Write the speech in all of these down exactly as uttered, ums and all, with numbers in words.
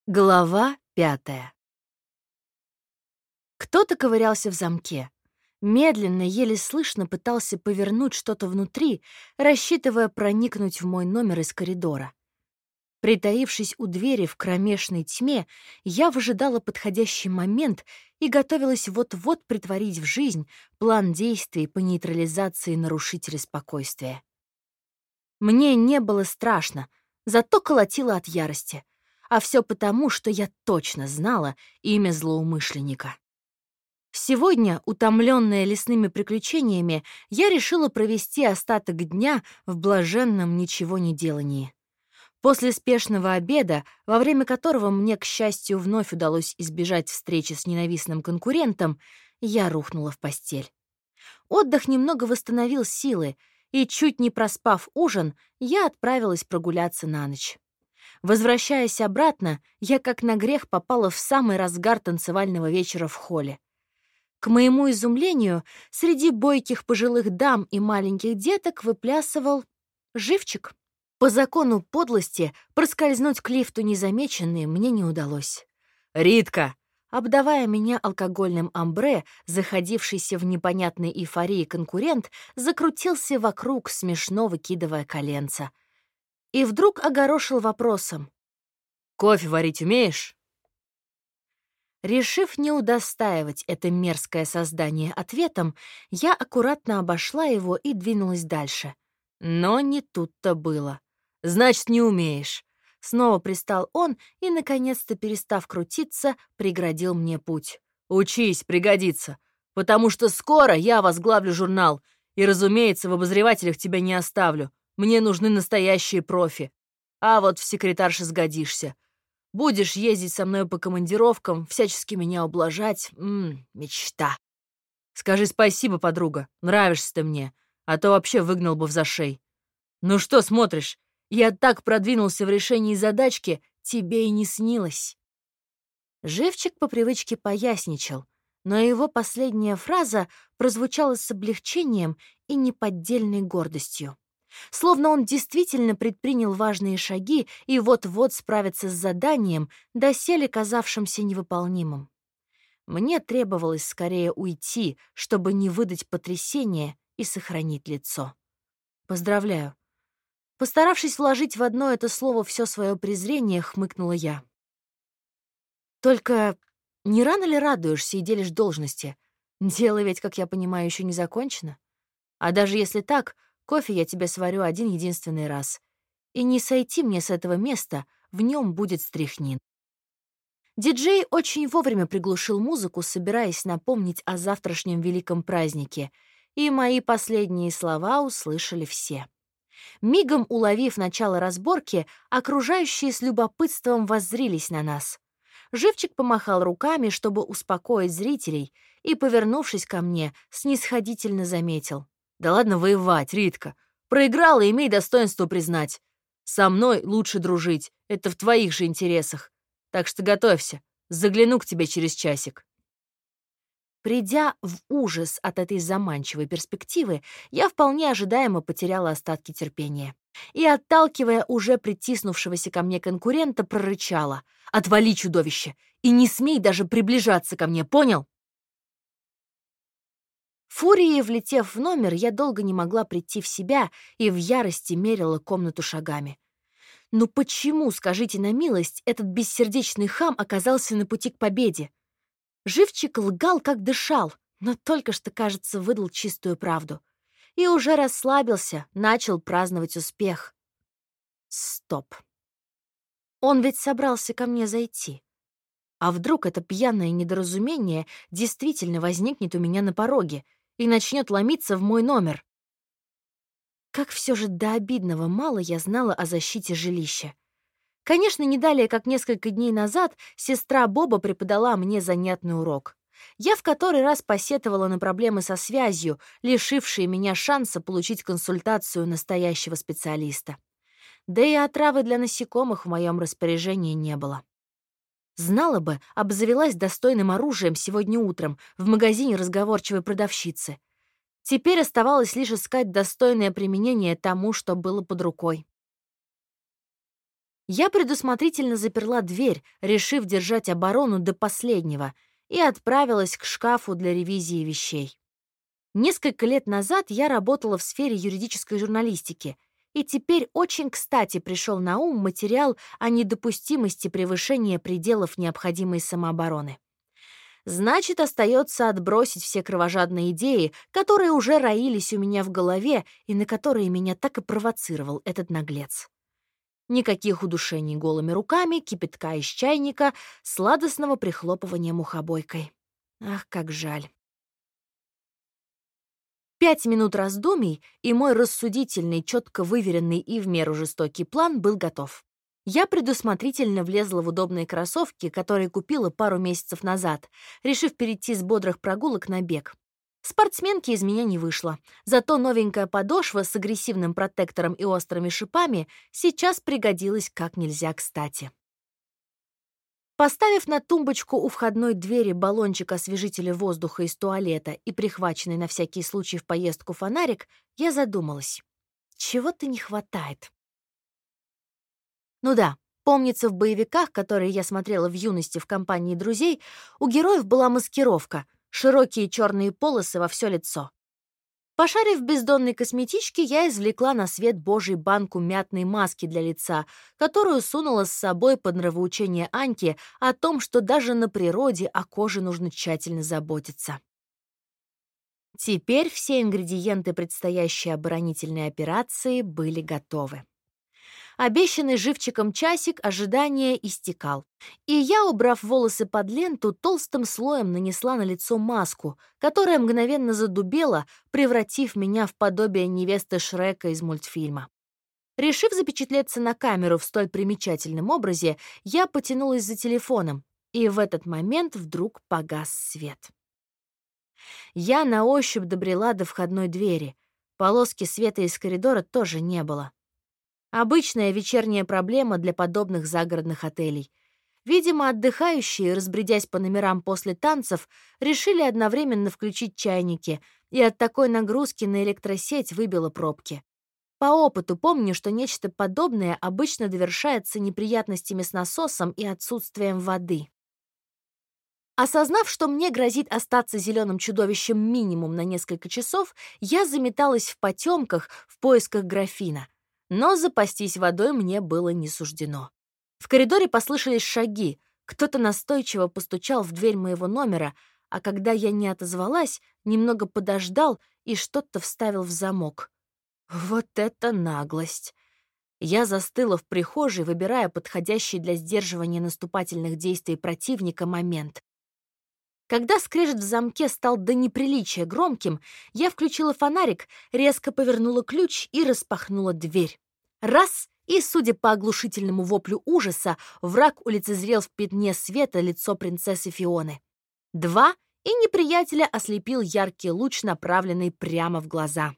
Глава пятая. Кто-то ковырялся в замке. Медленно, еле слышно пытался повернуть что-то внутри, рассчитывая проникнуть в мой номер из коридора. Притаившись у двери в кромешной тьме, я выжидала подходящий момент и готовилась вот-вот притворить в жизнь план действий по нейтрализации нарушителя спокойствия. Мне не было страшно, зато колотило от ярости. А все потому, что я точно знала имя злоумышленника. Сегодня, утомленная лесными приключениями, я решила провести остаток дня в блаженном ничегонеделании. После спешного обеда, во время которого мне, к счастью, вновь удалось избежать встречи с ненавистным конкурентом, я рухнула в постель. Отдых немного восстановил силы, и, чуть не проспав ужин, я отправилась прогуляться на ночь. Возвращаясь обратно, я как на грех попала в самый разгар танцевального вечера в холле. К моему изумлению, среди бойких пожилых дам и маленьких деток выплясывал живчик. По закону подлости проскользнуть к лифту незамеченной мне не удалось. «Ритка!» Обдавая меня алкогольным амбре, заходившийся в непонятной эйфории конкурент закрутился вокруг, смешно выкидывая коленца. И вдруг огорошил вопросом. «Кофе варить умеешь?» Решив не удостаивать это мерзкое создание ответом, я аккуратно обошла его и двинулась дальше. Но не тут-то было. «Значит, не умеешь». Снова пристал он и, наконец-то перестав крутиться, преградил мне путь. «Учись, пригодится, потому что скоро я возглавлю журнал, и, разумеется, в обозревателях тебя не оставлю. Мне нужны настоящие профи. А вот в секретарше сгодишься. Будешь ездить со мной по командировкам, всячески меня ублажать. Ммм, мечта. Скажи спасибо, подруга, нравишься ты мне, а то вообще выгнал бы в зашей. Ну что смотришь? Я так продвинулся в решении задачки, тебе и не снилось». Живчик по привычке поясничал, но его последняя фраза прозвучала с облегчением и неподдельной гордостью. Словно он действительно предпринял важные шаги и вот-вот справится с заданием, доселе казавшимся невыполнимым. Мне требовалось скорее уйти, чтобы не выдать потрясения и сохранить лицо. «Поздравляю». Постаравшись вложить в одно это слово все свое презрение, хмыкнула я. «Только не рано ли радуешься и делишь должности? Дело ведь, как я понимаю, еще не закончено. А даже если так, кофе я тебе сварю один единственный раз. И не сойти мне с этого места, в нем будет стряхнин». Диджей очень вовремя приглушил музыку, собираясь напомнить о завтрашнем великом празднике, и мои последние слова услышали все. Мигом уловив начало разборки, окружающие с любопытством воззрились на нас. Живчик помахал руками, чтобы успокоить зрителей, и, повернувшись ко мне, снисходительно заметил. «Да ладно воевать, Ритка. Проиграла, имей достоинство признать. Со мной лучше дружить, это в твоих же интересах. Так что готовься, загляну к тебе через часик». Придя в ужас от этой заманчивой перспективы, я вполне ожидаемо потеряла остатки терпения. И, отталкивая уже притиснувшегося ко мне конкурента, прорычала: «Отвали, чудовище, и не смей даже приближаться ко мне, понял?» Фурией влетев в номер, я долго не могла прийти в себя и в ярости мерила комнату шагами. Ну почему, скажите на милость, этот бессердечный хам оказался на пути к победе? Живчик лгал, как дышал, но только что, кажется, выдал чистую правду. И уже расслабился, начал праздновать успех. Стоп. Он ведь собрался ко мне зайти. А вдруг это пьяное недоразумение действительно возникнет у меня на пороге и начнет ломиться в мой номер? Как все же до обидного мало я знала о защите жилища. Конечно, не далее, как несколько дней назад, сестра Боба преподала мне занятный урок. Я в который раз посетовала на проблемы со связью, лишившие меня шанса получить консультацию настоящего специалиста. Да и отравы для насекомых в моем распоряжении не было. Знала бы, обзавелась достойным оружием сегодня утром в магазине разговорчивой продавщицы. Теперь оставалось лишь искать достойное применение тому, что было под рукой. Я предусмотрительно заперла дверь, решив держать оборону до последнего, и отправилась к шкафу для ревизии вещей. Несколько лет назад я работала в сфере юридической журналистики, и теперь очень кстати пришел на ум материал о недопустимости превышения пределов необходимой самообороны. Значит, остается отбросить все кровожадные идеи, которые уже роились у меня в голове и на которые меня так и провоцировал этот наглец. Никаких удушений голыми руками, кипятка из чайника, сладостного прихлопывания мухобойкой. Ах, как жаль. Пять минут раздумий, и мой рассудительный, четко выверенный и в меру жестокий план был готов. Я предусмотрительно влезла в удобные кроссовки, которые купила пару месяцев назад, решив перейти с бодрых прогулок на бег. Спортсменки из меня не вышло, зато новенькая подошва с агрессивным протектором и острыми шипами сейчас пригодилась как нельзя кстати. Поставив на тумбочку у входной двери баллончик освежителя воздуха из туалета и прихваченный на всякий случай в поездку фонарик, я задумалась. Чего-то не хватает. Ну да, помнится, в боевиках, которые я смотрела в юности в компании друзей, у героев была маскировка, широкие черные полосы во все лицо. Пошарив в бездонной косметичке, я извлекла на свет Божий банку мятной маски для лица, которую сунула с собой под нравоучение Аньки о том, что даже на природе о коже нужно тщательно заботиться. Теперь все ингредиенты предстоящей оборонительной операции были готовы. Обещанный живчиком часик ожидания истекал, и я, убрав волосы под ленту, толстым слоем нанесла на лицо маску, которая мгновенно задубела, превратив меня в подобие невесты Шрека из мультфильма. Решив запечатлеться на камеру в столь примечательном образе, я потянулась за телефоном, и в этот момент вдруг погас свет. Я на ощупь добрела до входной двери. Полоски света из коридора тоже не было. Обычная вечерняя проблема для подобных загородных отелей. Видимо, отдыхающие, разбредясь по номерам после танцев, решили одновременно включить чайники, и от такой нагрузки на электросеть выбило пробки. По опыту помню, что нечто подобное обычно довершается неприятностями с насосом и отсутствием воды. Осознав, что мне грозит остаться зеленым чудовищем минимум на несколько часов, я заметалась в потемках в поисках графина. Но запастись водой мне было не суждено. В коридоре послышались шаги, кто-то настойчиво постучал в дверь моего номера, а когда я не отозвалась, немного подождал и что-то вставил в замок. Вот это наглость! Я застыла в прихожей, выбирая подходящий для сдерживания наступательных действий противника момент. Когда скрежет в замке стал до неприличия громким, я включила фонарик, резко повернула ключ и распахнула дверь. Раз — и, судя по оглушительному воплю ужаса, враг улицезрел в пятне света лицо принцессы Фионы. Два — и неприятеля ослепил яркий луч, направленный прямо в глаза.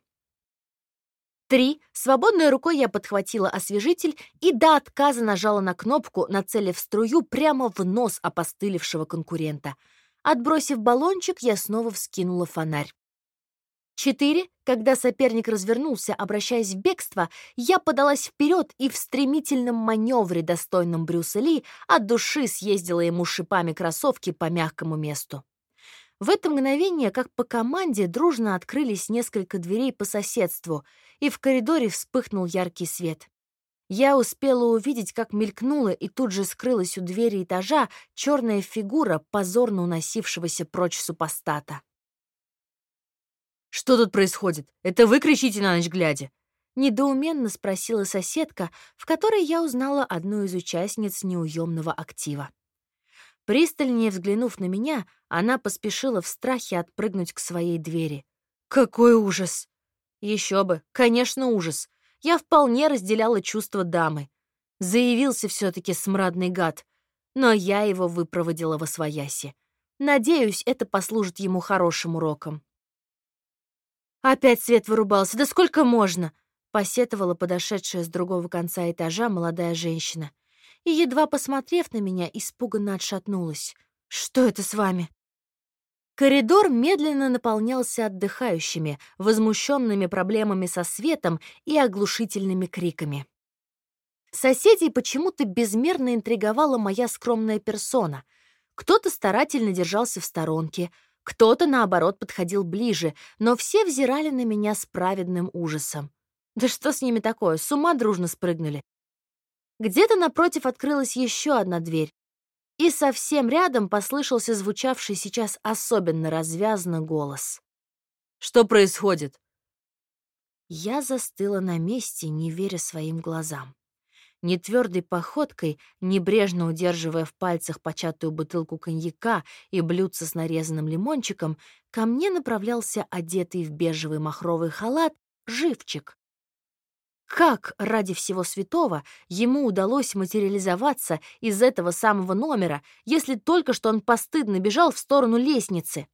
Три — свободной рукой я подхватила освежитель и до отказа нажала на кнопку, нацелив струю прямо в нос опостылевшего конкурента. Отбросив баллончик, я снова вскинула фонарь. Четыре. Когда соперник развернулся, обращаясь в бегство, я подалась вперед и в стремительном маневре, достойном Брюса Ли, от души съездила ему шипами кроссовки по мягкому месту. В это мгновение, как по команде, дружно открылись несколько дверей по соседству, и в коридоре вспыхнул яркий свет. Я успела увидеть, как мелькнула и тут же скрылась у двери этажа черная фигура позорно уносившегося прочь супостата. «Что тут происходит? Это вы кричите на ночь глядя?» Недоуменно спросила соседка, в которой я узнала одну из участниц неуемного актива. Пристальнее взглянув на меня, она поспешила в страхе отпрыгнуть к своей двери. «Какой ужас!» Еще бы, конечно, ужас. Я вполне разделяла чувства дамы. Заявился все-таки смрадный гад, но я его выпроводила восвояси. Надеюсь, это послужит ему хорошим уроком. «Опять свет вырубался, да сколько можно?» — посетовала подошедшая с другого конца этажа молодая женщина. И, едва посмотрев на меня, испуганно отшатнулась. «Что это с вами?» Коридор медленно наполнялся отдыхающими, возмущенными проблемами со светом и оглушительными криками. Соседей почему-то безмерно интриговала моя скромная персона. Кто-то старательно держался в сторонке, кто-то, наоборот, подходил ближе, но все взирали на меня с праведным ужасом. Да что с ними такое, с ума дружно спрыгнули. Где-то напротив открылась еще одна дверь, и совсем рядом послышался звучавший сейчас особенно развязно голос. «Что происходит?» Я застыла на месте, не веря своим глазам. Нетвердой походкой, небрежно удерживая в пальцах початую бутылку коньяка и блюдце с нарезанным лимончиком, ко мне направлялся одетый в бежевый махровый халат живчик. Как, ради всего святого, ему удалось материализоваться из этого самого номера, если только что он постыдно бежал в сторону лестницы?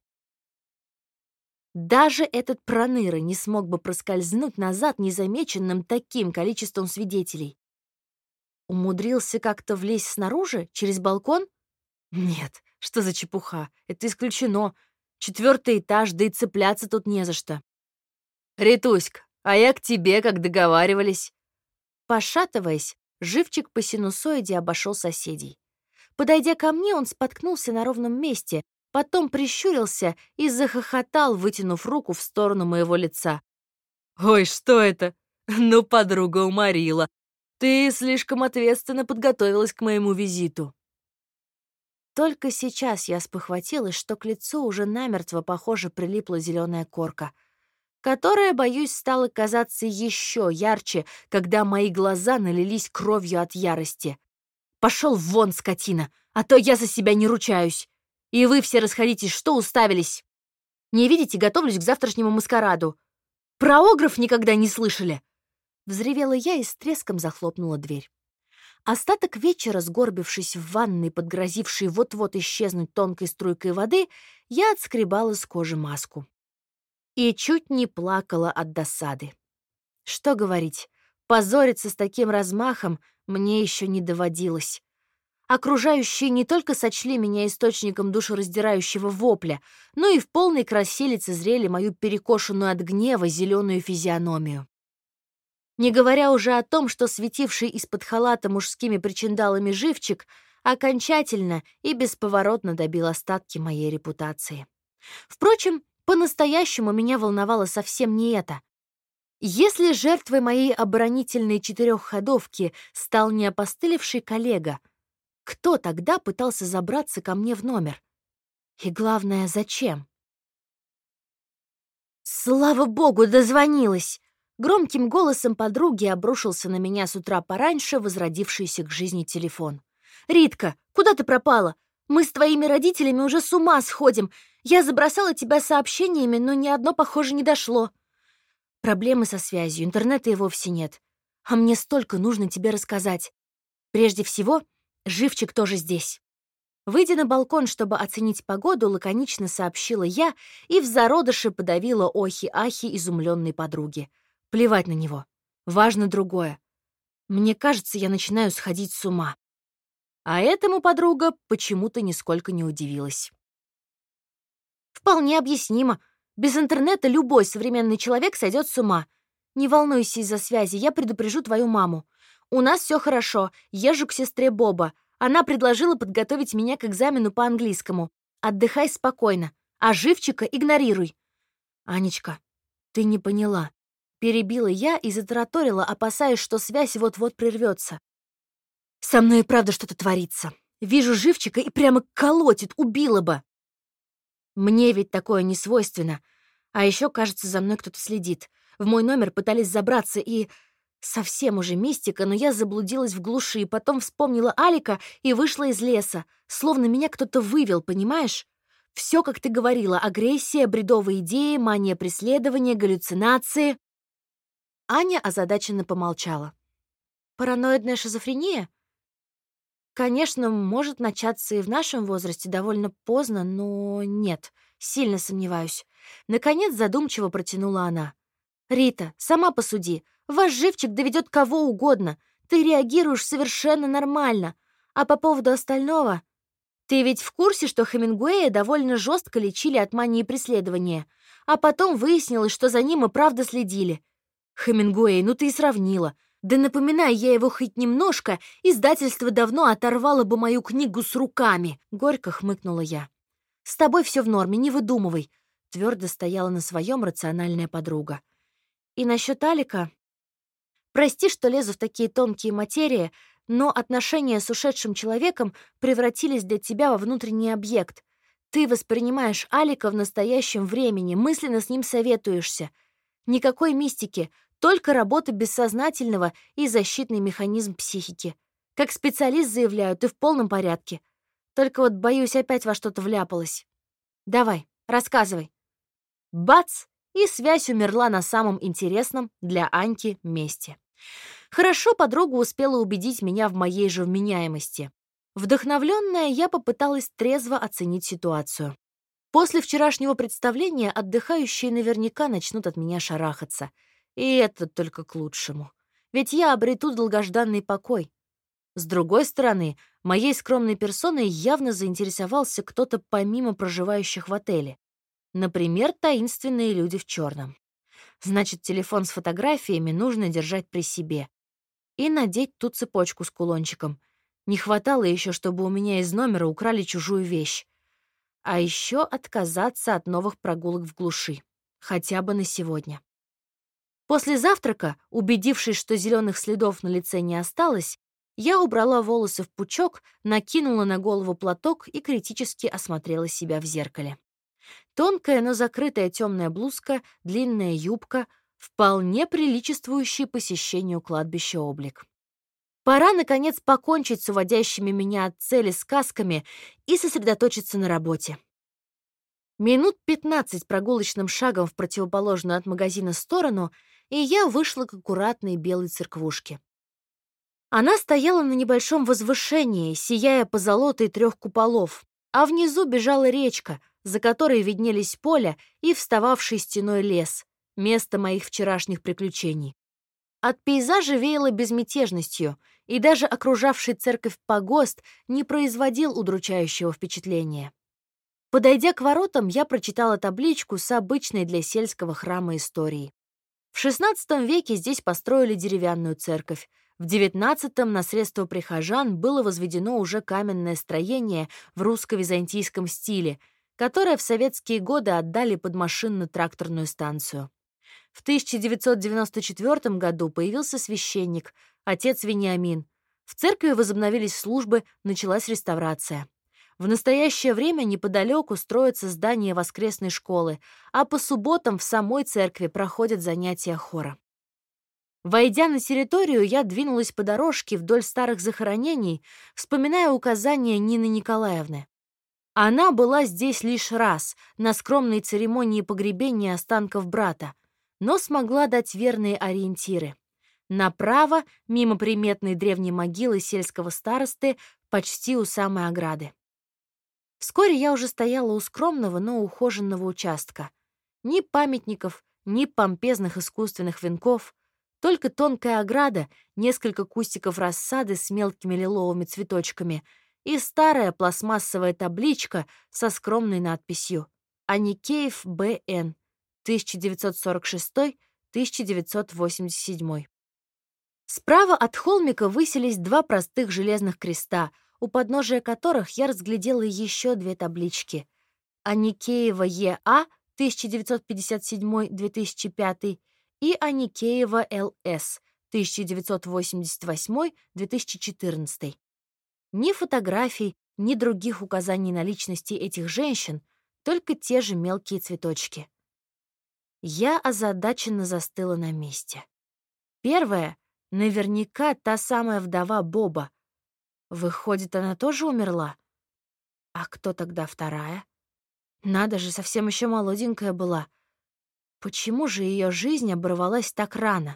Даже этот проныра не смог бы проскользнуть назад незамеченным таким количеством свидетелей. Умудрился как-то влезть снаружи, через балкон? Нет, что за чепуха, это исключено. Четвертый этаж, да и цепляться тут не за что. «Ритуська, а я к тебе, как договаривались». Пошатываясь, живчик по синусоиде обошел соседей. Подойдя ко мне, он споткнулся на ровном месте, потом прищурился и захохотал, вытянув руку в сторону моего лица. «Ой, что это? Ну, подруга уморила. Ты слишком ответственно подготовилась к моему визиту». Только сейчас я спохватилась, что к лицу уже намертво, похоже, прилипла зеленая корка, которая, боюсь, стала казаться еще ярче, когда мои глаза налились кровью от ярости. «Пошел вон, скотина, а то я за себя не ручаюсь. И вы все расходитесь, что уставились? Не видите, готовлюсь к завтрашнему маскараду. Про огров никогда не слышали?» Взревела я и с треском захлопнула дверь. Остаток вечера, сгорбившись в ванной, подгрозившей вот-вот исчезнуть тонкой струйкой воды, я отскребала с кожи маску. И чуть не плакала от досады. Что говорить, позориться с таким размахом мне еще не доводилось. Окружающие не только сочли меня источником душераздирающего вопля, но и в полной красе лицезрели мою перекошенную от гнева зеленую физиономию. Не говоря уже о том, что светивший из-под халата мужскими причиндалами живчик окончательно и бесповоротно добил остатки моей репутации. Впрочем, по-настоящему меня волновало совсем не это. Если жертвой моей оборонительной четырехходовки стал не опостылевший коллега, кто тогда пытался забраться ко мне в номер? И главное, зачем? Слава богу, дозвонилась! Громким голосом подруги обрушился на меня с утра пораньше возродившийся к жизни телефон. «Ритка, куда ты пропала? Мы с твоими родителями уже с ума сходим. Я забросала тебя сообщениями, но ни одно, похоже, не дошло. Проблемы со связью, интернета и вовсе нет. А мне столько нужно тебе рассказать. Прежде всего, живчик тоже здесь». Выйдя на балкон, чтобы оценить погоду, лаконично сообщила я и в зародыше подавила охи-ахи изумленной подруги. Плевать на него. Важно другое. Мне кажется, я начинаю сходить с ума. А этому подруга почему-то нисколько не удивилась. Вполне объяснимо. Без интернета любой современный человек сойдет с ума. Не волнуйся из-за связи, я предупрежу твою маму. У нас все хорошо, езжу к сестре Боба. Она предложила подготовить меня к экзамену по английскому. Отдыхай спокойно, а живчика игнорируй. Анечка, ты не поняла. Перебила я и затараторила, опасаясь, что связь вот-вот прервется. Со мной и правда что-то творится. Вижу живчика и прямо колотит, убила бы. Мне ведь такое не свойственно. А еще, кажется, за мной кто-то следит. В мой номер пытались забраться и... Совсем уже мистика, но я заблудилась в глуши, потом вспомнила Алика и вышла из леса. Словно меня кто-то вывел, понимаешь? Все, как ты говорила, агрессия, бредовые идеи, мания преследования, галлюцинации. Аня озадаченно помолчала. Параноидная шизофрения? Конечно, может начаться и в нашем возрасте довольно поздно, но нет, сильно сомневаюсь. Наконец задумчиво протянула она. «Рита, сама посуди. Ваш живчик доведет кого угодно. Ты реагируешь совершенно нормально. А по поводу остального... Ты ведь в курсе, что Хемингуэя довольно жестко лечили от мании преследования, а потом выяснилось, что за ним и правда следили. Хемингуэй, ну ты и сравнила. Да напоминай я его хоть немножко, издательство давно оторвало бы мою книгу с руками, горько хмыкнула я. С тобой все в норме, не выдумывай, твердо стояла на своем рациональная подруга. И насчет Алика... Прости, что лезу в такие тонкие материи, но отношения с ушедшим человеком превратились для тебя во внутренний объект. Ты воспринимаешь Алика в настоящем времени, мысленно с ним советуешься. Никакой мистики, только работа бессознательного и защитный механизм психики. Как специалист заявляю, ты в полном порядке. Только вот, боюсь, опять во что-то вляпалась. Давай, рассказывай. Бац! И связь умерла на самом интересном для Аньки месте. Хорошо подруга успела убедить меня в моей же вменяемости. Вдохновленная, я попыталась трезво оценить ситуацию. После вчерашнего представления отдыхающие наверняка начнут от меня шарахаться. И это только к лучшему. Ведь я обрету долгожданный покой. С другой стороны, моей скромной персоной явно заинтересовался кто-то помимо проживающих в отеле. Например, таинственные люди в черном. Значит, телефон с фотографиями нужно держать при себе. И надеть ту цепочку с кулончиком. Не хватало еще, чтобы у меня из номера украли чужую вещь. А еще отказаться от новых прогулок в глуши. Хотя бы на сегодня. После завтрака, убедившись, что зеленых следов на лице не осталось, я убрала волосы в пучок, накинула на голову платок и критически осмотрела себя в зеркале. Тонкая, но закрытая темная блузка, длинная юбка, вполне приличествующий посещению кладбища облик. Пора, наконец, покончить с уводящими меня от цели сказками и сосредоточиться на работе. Минут пятнадцать прогулочным шагом в противоположную от магазина сторону, и я вышла к аккуратной белой церквушке. Она стояла на небольшом возвышении, сияя позолотой трех куполов, а внизу бежала речка, за которой виднелись поля и встававший стеной лес, место моих вчерашних приключений. От пейзажа веяло безмятежностью, и даже окружавший церковь погост не производил удручающего впечатления. Подойдя к воротам, я прочитала табличку с обычной для сельского храма историей. В шестнадцатом веке здесь построили деревянную церковь. В девятнадцатом на средства прихожан было возведено уже каменное строение в русско-византийском стиле, которое в советские годы отдали под машинно-тракторную станцию. В тысяча девятьсот девяносто четвёртом году появился священник, отец Вениамин. В церкви возобновились службы, началась реставрация. В настоящее время неподалеку строится здание воскресной школы, а по субботам в самой церкви проходят занятия хора. Войдя на территорию, я двинулась по дорожке вдоль старых захоронений, вспоминая указания Нины Николаевны. Она была здесь лишь раз, на скромной церемонии погребения останков брата, но смогла дать верные ориентиры. Направо, мимо приметной древней могилы сельского старосты, почти у самой ограды. Вскоре я уже стояла у скромного, но ухоженного участка. Ни памятников, ни помпезных искусственных венков, только тонкая ограда, несколько кустиков рассады с мелкими лиловыми цветочками и старая пластмассовая табличка со скромной надписью «Аникеев Б Н, тысяча девятьсот сорок шестой — тысяча девятьсот восемьдесят седьмой». Справа от холмика высились два простых железных креста, у подножия которых я разглядела еще две таблички. Аникеева Е А, тысяча девятьсот пятьдесят седьмой — две тысячи пятый, и Аникеева Л С, тысяча девятьсот восемьдесят восьмой — две тысячи четырнадцатый. Ни фотографий, ни других указаний на личности этих женщин, только те же мелкие цветочки. Я озадаченно застыла на месте. Первая — наверняка та самая вдова Боба. Выходит, она тоже умерла? А кто тогда вторая? Надо же, совсем еще молоденькая была. Почему же ее жизнь оборвалась так рано?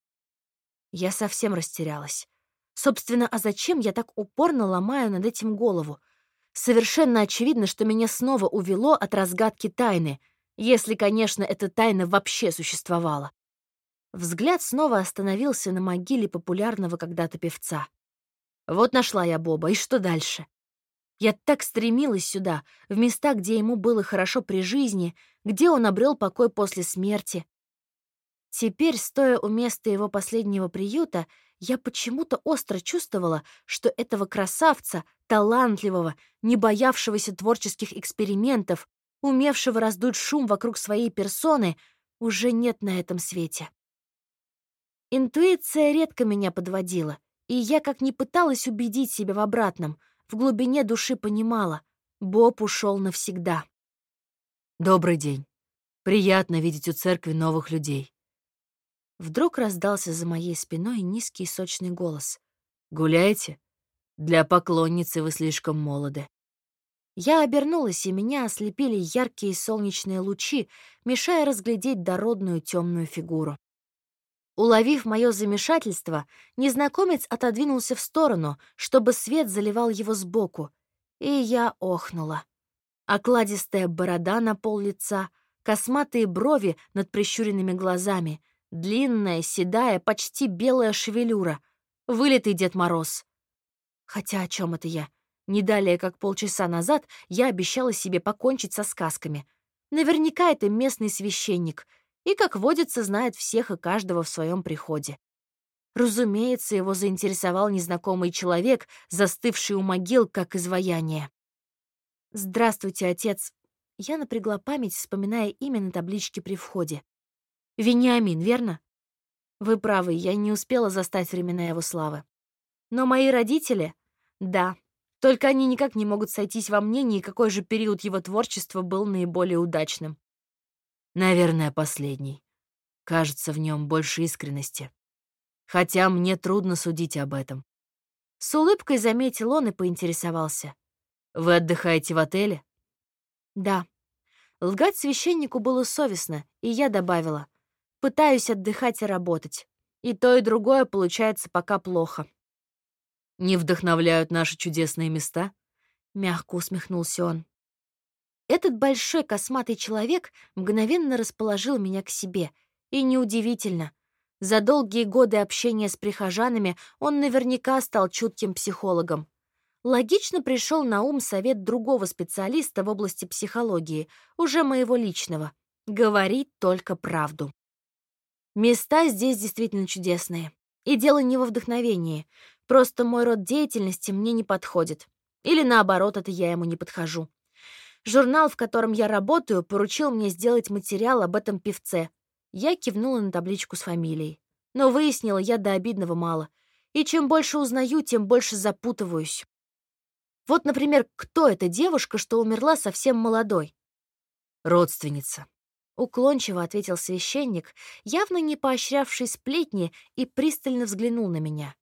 Я совсем растерялась. Собственно, а зачем я так упорно ломаю над этим голову? Совершенно очевидно, что меня снова увело от разгадки тайны, если, конечно, эта тайна вообще существовала. Взгляд снова остановился на могиле популярного когда-то певца. Вот нашла я Боба, и что дальше? Я так стремилась сюда, в места, где ему было хорошо при жизни, где он обрел покой после смерти. Теперь, стоя у места его последнего приюта, я почему-то остро чувствовала, что этого красавца, талантливого, не боявшегося творческих экспериментов, умевшего раздуть шум вокруг своей персоны, уже нет на этом свете. Интуиция редко меня подводила, и я, как ни пыталась убедить себя в обратном, в глубине души понимала — Боб ушел навсегда. «Добрый день. Приятно видеть у церкви новых людей». Вдруг раздался за моей спиной низкий сочный голос. «Гуляете? Для поклонницы вы слишком молоды». Я обернулась, и меня ослепили яркие солнечные лучи, мешая разглядеть дородную темную фигуру. Уловив мое замешательство, незнакомец отодвинулся в сторону, чтобы свет заливал его сбоку, и я охнула. Окладистая борода на пол лица, косматые брови над прищуренными глазами, длинная, седая, почти белая шевелюра. Вылитый Дед Мороз. Хотя о чем это я? Не далее, как полчаса назад, я обещала себе покончить со сказками. Наверняка это местный священник, и, как водится, знает всех и каждого в своем приходе. Разумеется, его заинтересовал незнакомый человек, застывший у могил, как изваяние. «Здравствуйте, отец». Я напрягла память, вспоминая имя на табличке при входе. «Вениамин, верно?» «Вы правы, я не успела застать времена его славы. Но мои родители...» «Да, только они никак не могут сойтись во мнении, какой же период его творчества был наиболее удачным». «Наверное, последний. Кажется, в нем больше искренности. Хотя мне трудно судить об этом». С улыбкой заметил он и поинтересовался. «Вы отдыхаете в отеле?» «Да». Лгать священнику было совестно, и я добавила. «Пытаюсь отдыхать и работать. И то, и другое получается пока плохо». «Не вдохновляют наши чудесные места?» — мягко усмехнулся он. Этот большой косматый человек мгновенно расположил меня к себе. И неудивительно. За долгие годы общения с прихожанами он наверняка стал чутким психологом. Логично пришел на ум совет другого специалиста в области психологии, уже моего личного. Говорить только правду. Места здесь действительно чудесные. И дело не во вдохновении. Просто мой род деятельности мне не подходит. Или наоборот, это я ему не подхожу. Журнал, в котором я работаю, поручил мне сделать материал об этом певце. Я кивнула на табличку с фамилией. Но выяснила я до обидного мало. И чем больше узнаю, тем больше запутываюсь. Вот, например, кто эта девушка, что умерла совсем молодой? «Родственница», — уклончиво ответил священник, явно не поощрявший сплетни, и пристально взглянул на меня.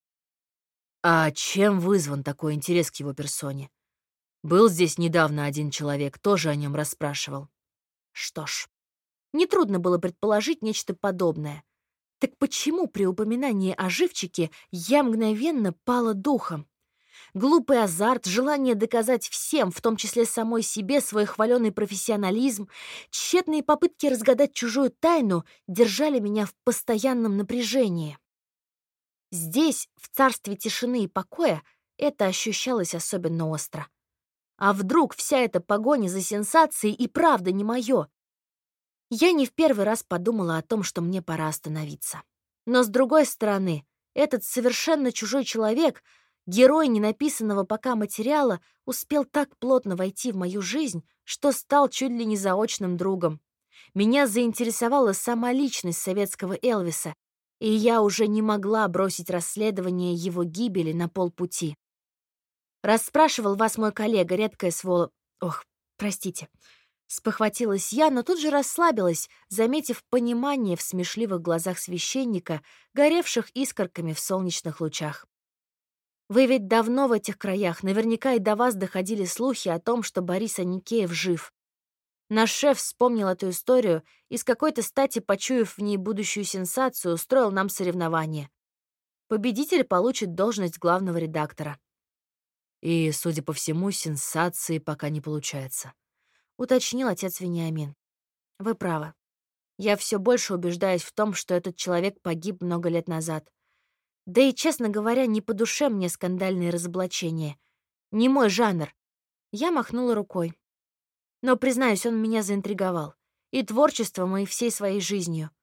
«А чем вызван такой интерес к его персоне? Был здесь недавно один человек, тоже о нем расспрашивал». Что ж, нетрудно было предположить нечто подобное. Так почему при упоминании о живчике я мгновенно пала духом? Глупый азарт, желание доказать всем, в том числе самой себе, свой хваленый профессионализм, тщетные попытки разгадать чужую тайну держали меня в постоянном напряжении. Здесь, в царстве тишины и покоя, это ощущалось особенно остро. А вдруг вся эта погоня за сенсацией и правда не мое? Я не в первый раз подумала о том, что мне пора остановиться. Но, с другой стороны, этот совершенно чужой человек, герой ненаписанного пока материала, успел так плотно войти в мою жизнь, что стал чуть ли не заочным другом. Меня заинтересовала сама личность советского Элвиса, и я уже не могла бросить расследование его гибели на полпути. Расспрашивал вас мой коллега, редкая своло... Ох, простите. Спохватилась я, но тут же расслабилась, заметив понимание в смешливых глазах священника, горевших искорками в солнечных лучах. Вы ведь давно в этих краях, наверняка и до вас доходили слухи о том, что Борис Аникеев жив. Наш шеф вспомнил эту историю и с какой-то стати, почуяв в ней будущую сенсацию, устроил нам соревнование. Победитель получит должность главного редактора. И, судя по всему, сенсации пока не получается. Уточнил отец Вениамин. Вы правы. Я все больше убеждаюсь в том, что этот человек погиб много лет назад. Да и, честно говоря, не по душе мне скандальные разоблачения. Не мой жанр. Я махнула рукой. Но, признаюсь, он меня заинтриговал. И творчеством, и всей своей жизнью.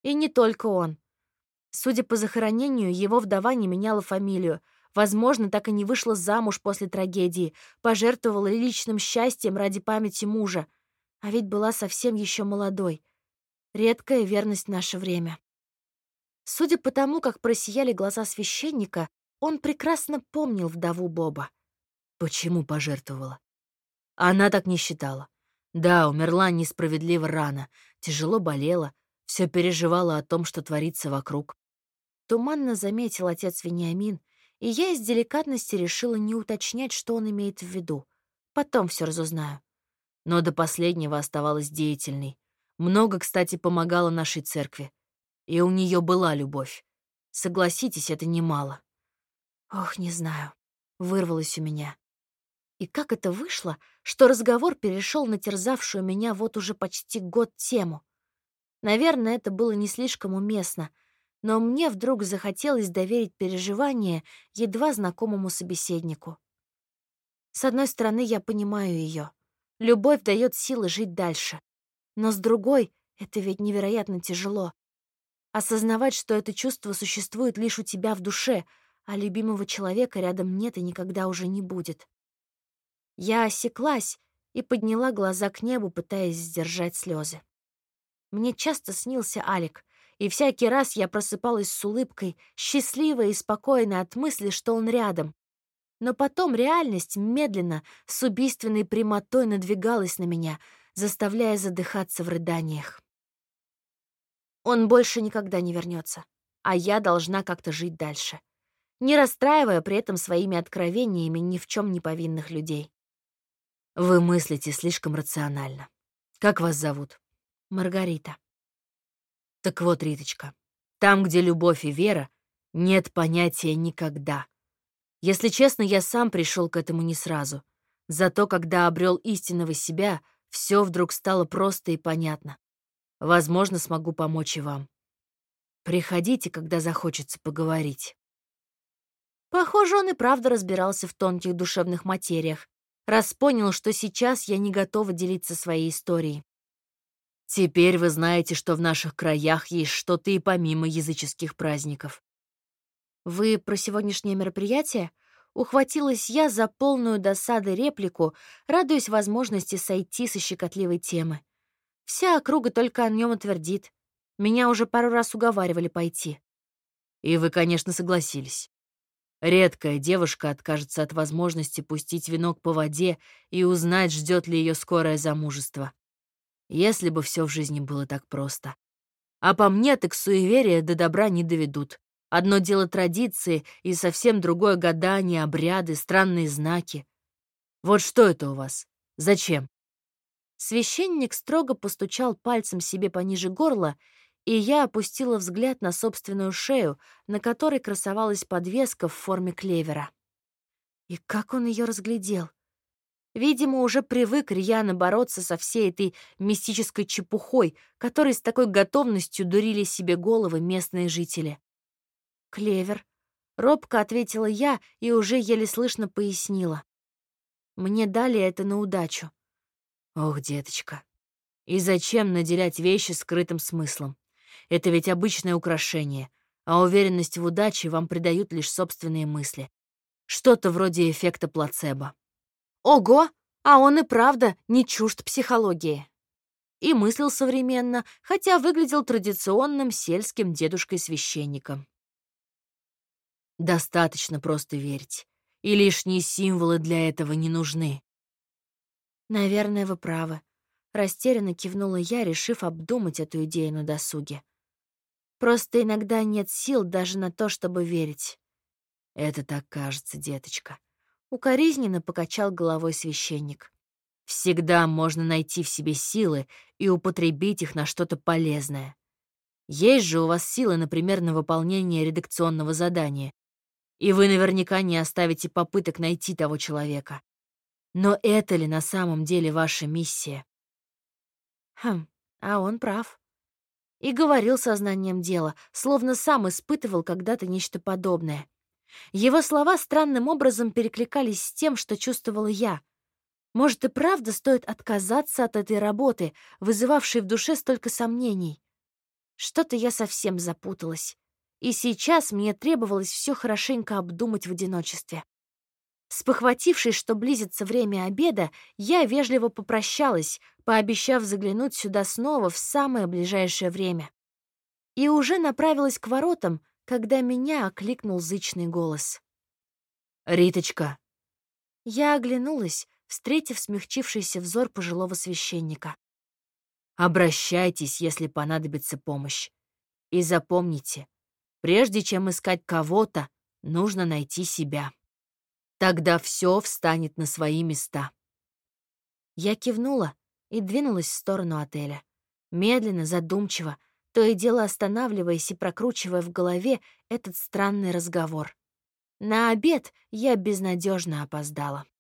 И не только он. Судя по захоронению, его вдова не меняла фамилию. Возможно, так и не вышла замуж после трагедии, пожертвовала личным счастьем ради памяти мужа. А ведь была совсем еще молодой. Редкая верность в наше время. Судя по тому, как просияли глаза священника, он прекрасно помнил вдову Боба. Почему пожертвовала? Она так не считала. Да, умерла несправедливо рано, тяжело болела, все переживала о том, что творится вокруг. Туманно заметил отец Вениамин, и я из деликатности решила не уточнять, что он имеет в виду. Потом все разузнаю. Но до последнего оставалась деятельной. Много, кстати, помогала нашей церкви. И у нее была любовь. Согласитесь, это немало. Ох, не знаю. Вырвалось у меня. И как это вышло, что разговор перешел на терзавшую меня вот уже почти год тему? Наверное, это было не слишком уместно, но мне вдруг захотелось доверить переживания едва знакомому собеседнику. С одной стороны, я понимаю ее. Любовь дает силы жить дальше. Но с другой, это ведь невероятно тяжело. Осознавать, что это чувство существует лишь у тебя в душе, а любимого человека рядом нет и никогда уже не будет. Я осеклась и подняла глаза к небу, пытаясь сдержать слезы. Мне часто снился Алик, и всякий раз я просыпалась с улыбкой, счастливая и спокойная от мысли, что он рядом. Но потом реальность медленно, с убийственной прямотой надвигалась на меня, заставляя задыхаться в рыданиях. Он больше никогда не вернется, а я должна как-то жить дальше, не расстраивая при этом своими откровениями ни в чем не повинных людей. Вы мыслите слишком рационально. Как вас зовут? Маргарита. Так вот, Риточка, там, где любовь и вера, нет понятия «никогда». Если честно, я сам пришел к этому не сразу. Зато когда обрел истинного себя, все вдруг стало просто и понятно. Возможно, смогу помочь и вам. Приходите, когда захочется поговорить. Похоже, он и правда разбирался в тонких душевных материях, раз понял, что сейчас я не готова делиться своей историей. Теперь вы знаете, что в наших краях есть что-то и помимо языческих праздников. Вы про сегодняшнее мероприятие? Ухватилась я за полную досады реплику, радуясь возможности сойти со щекотливой темы. Вся округа только о нем и твердит. Меня уже пару раз уговаривали пойти. И вы, конечно, согласились. Редкая девушка откажется от возможности пустить венок по воде и узнать, ждет ли ее скорое замужество. Если бы все в жизни было так просто. А по мне, так суеверия до добра не доведут. Одно дело традиции, и совсем другое — гадания, обряды, странные знаки. Вот что это у вас? Зачем? Священник строго постучал пальцем себе пониже горла, и я опустила взгляд на собственную шею, на которой красовалась подвеска в форме клевера. И как он ее разглядел! Видимо, уже привык рьяно бороться со всей этой мистической чепухой, которой с такой готовностью дурили себе головы местные жители. «Клевер», — робко ответила я и уже еле слышно пояснила. «Мне дали это на удачу». Ох, деточка, и зачем наделять вещи скрытым смыслом? Это ведь обычное украшение, а уверенность в удаче вам придают лишь собственные мысли. Что-то вроде эффекта плацебо. Ого! А он и правда не чужд психологии. И мыслил современно, хотя выглядел традиционным сельским дедушкой-священником. Достаточно просто верить. И лишние символы для этого не нужны. Наверное, вы правы. Растерянно кивнула я, решив обдумать эту идею на досуге. Просто иногда нет сил даже на то, чтобы верить. Это так кажется, деточка. Укоризненно покачал головой священник. Всегда можно найти в себе силы и употребить их на что-то полезное. Есть же у вас силы, например, на выполнение редакционного задания. И вы наверняка не оставите попыток найти того человека. Но это ли на самом деле ваша миссия? Хм, а он прав. И говорил сознанием дела, словно сам испытывал когда-то нечто подобное. Его слова странным образом перекликались с тем, что чувствовала я. Может, и правда стоит отказаться от этой работы, вызывавшей в душе столько сомнений? Что-то я совсем запуталась. И сейчас мне требовалось все хорошенько обдумать в одиночестве. Спохватившись, что близится время обеда, я вежливо попрощалась, пообещав заглянуть сюда снова в самое ближайшее время. И уже направилась к воротам, когда меня окликнул зычный голос. «Риточка!» Я оглянулась, встретив смягчившийся взор пожилого священника. «Обращайтесь, если понадобится помощь. И запомните, прежде чем искать кого-то, нужно найти себя. Тогда все встанет на свои места». Я кивнула и двинулась в сторону отеля. Медленно, задумчиво, то и дело останавливаясь и прокручивая в голове этот странный разговор. На обед я безнадежно опоздала.